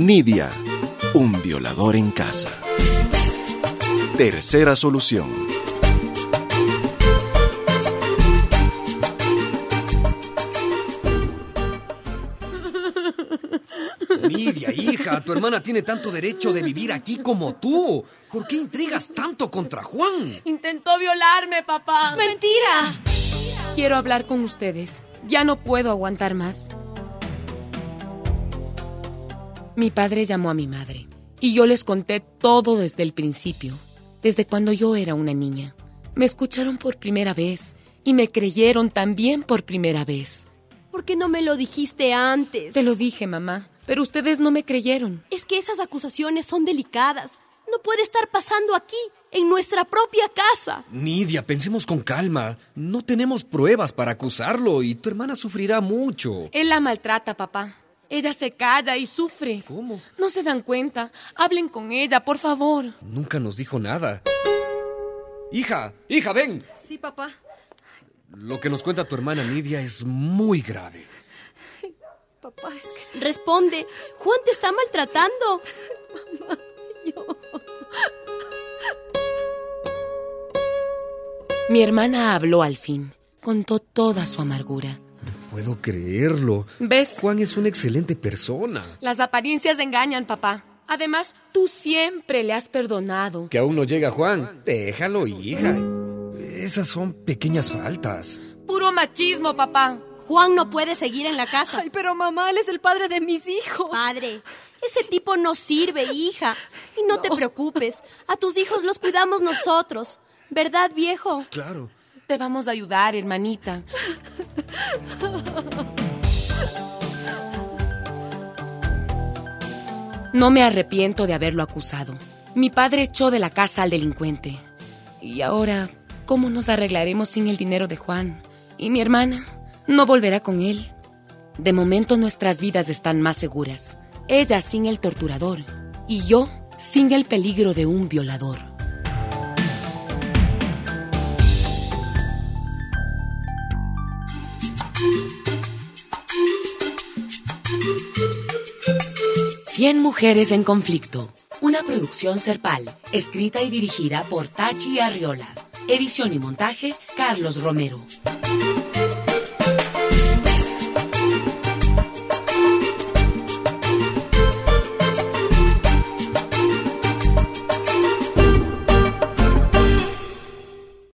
Nidia, un violador en casa. Tercera solución. Nidia, hija, tu hermana tiene tanto derecho de vivir aquí como tú. ¿Por qué intrigas tanto contra Juan? Intentó violarme, papá. ¡Mentira! Quiero hablar con ustedes. Ya no puedo aguantar más. Mi padre llamó a mi madre y yo les conté todo desde el principio, desde cuando yo era una niña. Me escucharon por primera vez y me creyeron también por primera vez. ¿Por qué no me lo dijiste antes? Te lo dije, mamá, pero ustedes no me creyeron. Es que esas acusaciones son delicadas. No puede estar pasando aquí, en nuestra propia casa. Nidia, pensemos con calma. No tenemos pruebas para acusarlo y tu hermana sufrirá mucho. Él la maltrata, papá. Ella se calla y sufre. ¿Cómo? No se dan cuenta. Hablen con ella, por favor. Nunca nos dijo nada. Hija, ven. Sí, papá. Lo que nos cuenta tu hermana Nidia es muy grave. Papá, es que... Responde. Juan te está maltratando. Mamá, yo... Mi hermana habló al fin. Contó toda su amargura. No puedo creerlo. ¿Ves? Juan es una excelente persona. Las apariencias engañan, papá. Además, tú siempre le has perdonado. Que aún no llega Juan. Déjalo, hija. Esas son pequeñas faltas. Puro machismo, papá. Juan no puede seguir en la casa. Ay, pero mamá, él es el padre de mis hijos. Padre, ese tipo no sirve, hija. Y no te preocupes. A tus hijos los cuidamos nosotros. ¿Verdad, viejo? Claro. Te vamos a ayudar, hermanita. No me arrepiento de haberlo acusado. Mi padre echó de la casa al delincuente. Y ahora, ¿cómo nos arreglaremos sin el dinero de Juan? Y mi hermana no volverá con él. De momento nuestras vidas están más seguras. Ella sin el torturador y yo sin el peligro de un violador. Cien mujeres en conflicto. Una producción Serpal, escrita y dirigida por Tachi Arriola. Edición y montaje, Carlos Romero.